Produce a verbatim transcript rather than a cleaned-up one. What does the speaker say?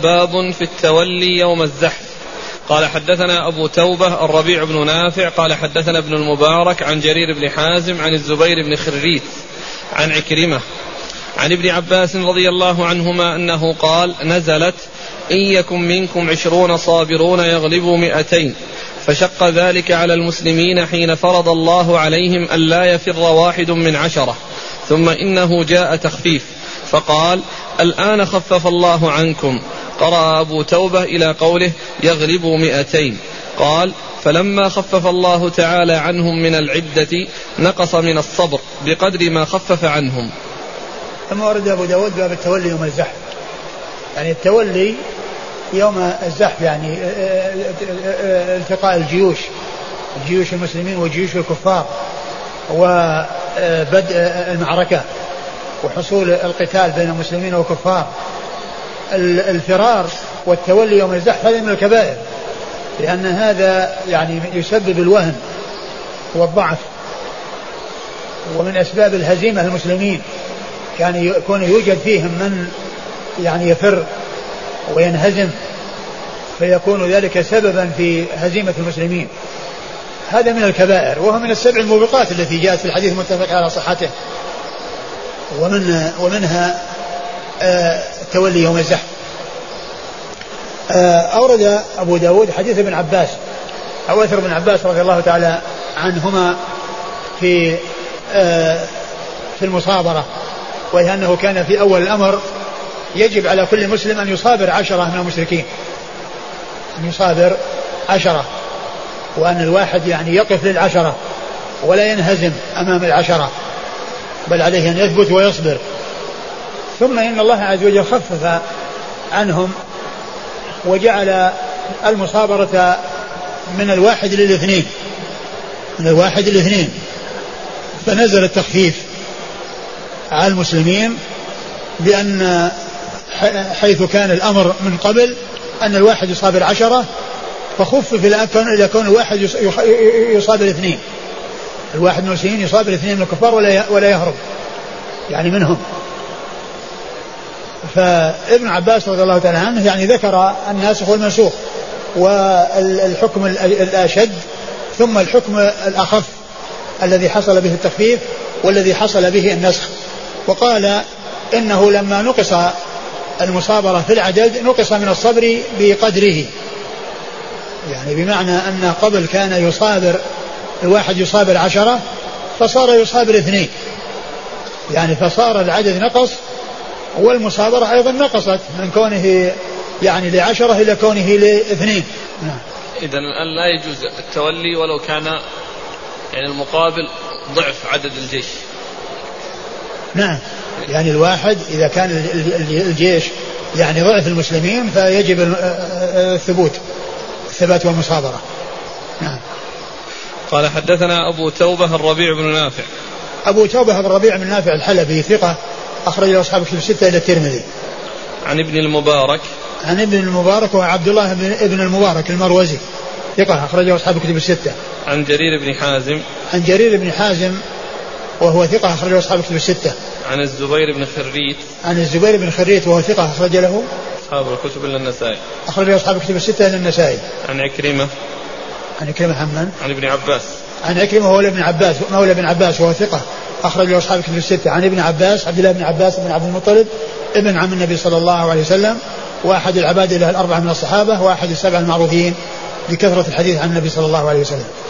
باب في التولي يوم الزحف. قال حدثنا أبو توبة الربيع بن نافع قال حدثنا ابن المبارك عن جرير بن حازم عن الزبير بن خريت عن عكرمة عن ابن عباس رضي الله عنهما أنه قال نزلت إن يكن منكم عشرون صابرون يغلبوا مئتين، فشق ذلك على المسلمين حين فرض الله عليهم ألا يفر واحد من عشرة، ثم إنه جاء تخفيف فقال الآن خفف الله عنكم. قرأ أبو توبة إلى قوله يغلبوا مئتين، قال فلما خفف الله تعالى عنهم من العدة نقص من الصبر بقدر ما خفف عنهم. ثم ورد أبو داود باب التولي يوم الزحف، يعني التولي يوم الزحف يعني التقاء الجيوش جيوش المسلمين وجيوش الكفار وبدء المعركة وحصول القتال بين المسلمين والكفار. الفرار والتولي يوم الزحف هذا من الكبائر، لأن هذا يعني يسبب الوهن والضعف، ومن أسباب الهزيمة المسلمين كان يكون يوجد فيهم من يعني يفر وينهزم، فيكون ذلك سببا في هزيمة المسلمين. هذا من الكبائر، وهو من السبع الموبقات التي جاءت في الحديث المتفق على صحته، ومن ومنها آه تولي يوم الزحف. آه أورد أبو داود حديث ابن عباس أو أثر ابن عباس رضي الله تعالى عنهما في آه في المصابرة، وهي أنه كان في أول الأمر يجب على كل مسلم أن يصابر عشرة من المشركين، أن يصابر عشرة، وأن الواحد يعني يقف للعشرة ولا ينهزم أمام العشرة، بل عليه أن يثبت ويصبر. ثم إن الله عز وجل خفف عنهم وجعل المصابرة من الواحد للاثنين من الواحد للاثنين فنزل التخفيف على المسلمين، بأن حيث كان الأمر من قبل أن الواحد يصابر عشرة، فخفف إلى كون الواحد يصابر اثنين، الواحد من المسلمين يصابر اثنين من الكفار ولا يهرب يعني منهم. فابن عباس رضي الله تعالى عنه يعني ذكر الناسخ والمنسوخ والحكم الأشد ثم الحكم الأخف الذي حصل به التخفيف والذي حصل به النسخ، وقال إنه لما نقص المصابرة في العدد نقص من الصبر بقدره، يعني بمعنى أن قبل كان يصابر الواحد يصابر عشرة فصار يصابر اثنين، يعني فصار العدد نقص والمصابرة أيضا نقصت من كونه يعني لعشرة إلى كونه لاثنين. نعم. إذن الآن لا يجوز التولي ولو كان يعني المقابل ضعف عدد الجيش. نعم، يعني الواحد إذا كان الجيش يعني ضعف المسلمين فيجب الثبوت الثبات والمصابرة. نعم. قال حدثنا أبو توبة الربيع بن نافع. أبو توبة الربيع بن نافع الحلبي ثقة أخرج له أصحاب الكتب الستة إلى الترمذي. عن ابن المبارك. عن ابن المبارك وعبد الله بن ابن المبارك المروزي ثقة أخرج له أصحاب الكتب الستة. عن جرير بن حازم. عن جرير بن حازم وهو ثقة أخرج له أصحاب الكتب الستة. عن الزبير بن خريت. عن الزبير بن خريت وهو ثقة أخرج له أصحاب الكتب إلا النسائي. أخرج له أصحاب الكتب الستة إلا النسائي. عن عكرمة. عن عكرمة حمد. عن ابن عباس. عن عكرمة مولى ابن عباس مولى ابن عباس وهو ثقة أخرج له أصحاب الكتب الستة. عن ابن عباس عبد الله بن عباس بن عبد المطلب ابن عم النبي صلى الله عليه وسلم، وأحد العباد له الأربعة من الصحابة، وأحد السبع المعروفين بكثرة الحديث عن النبي صلى الله عليه وسلم.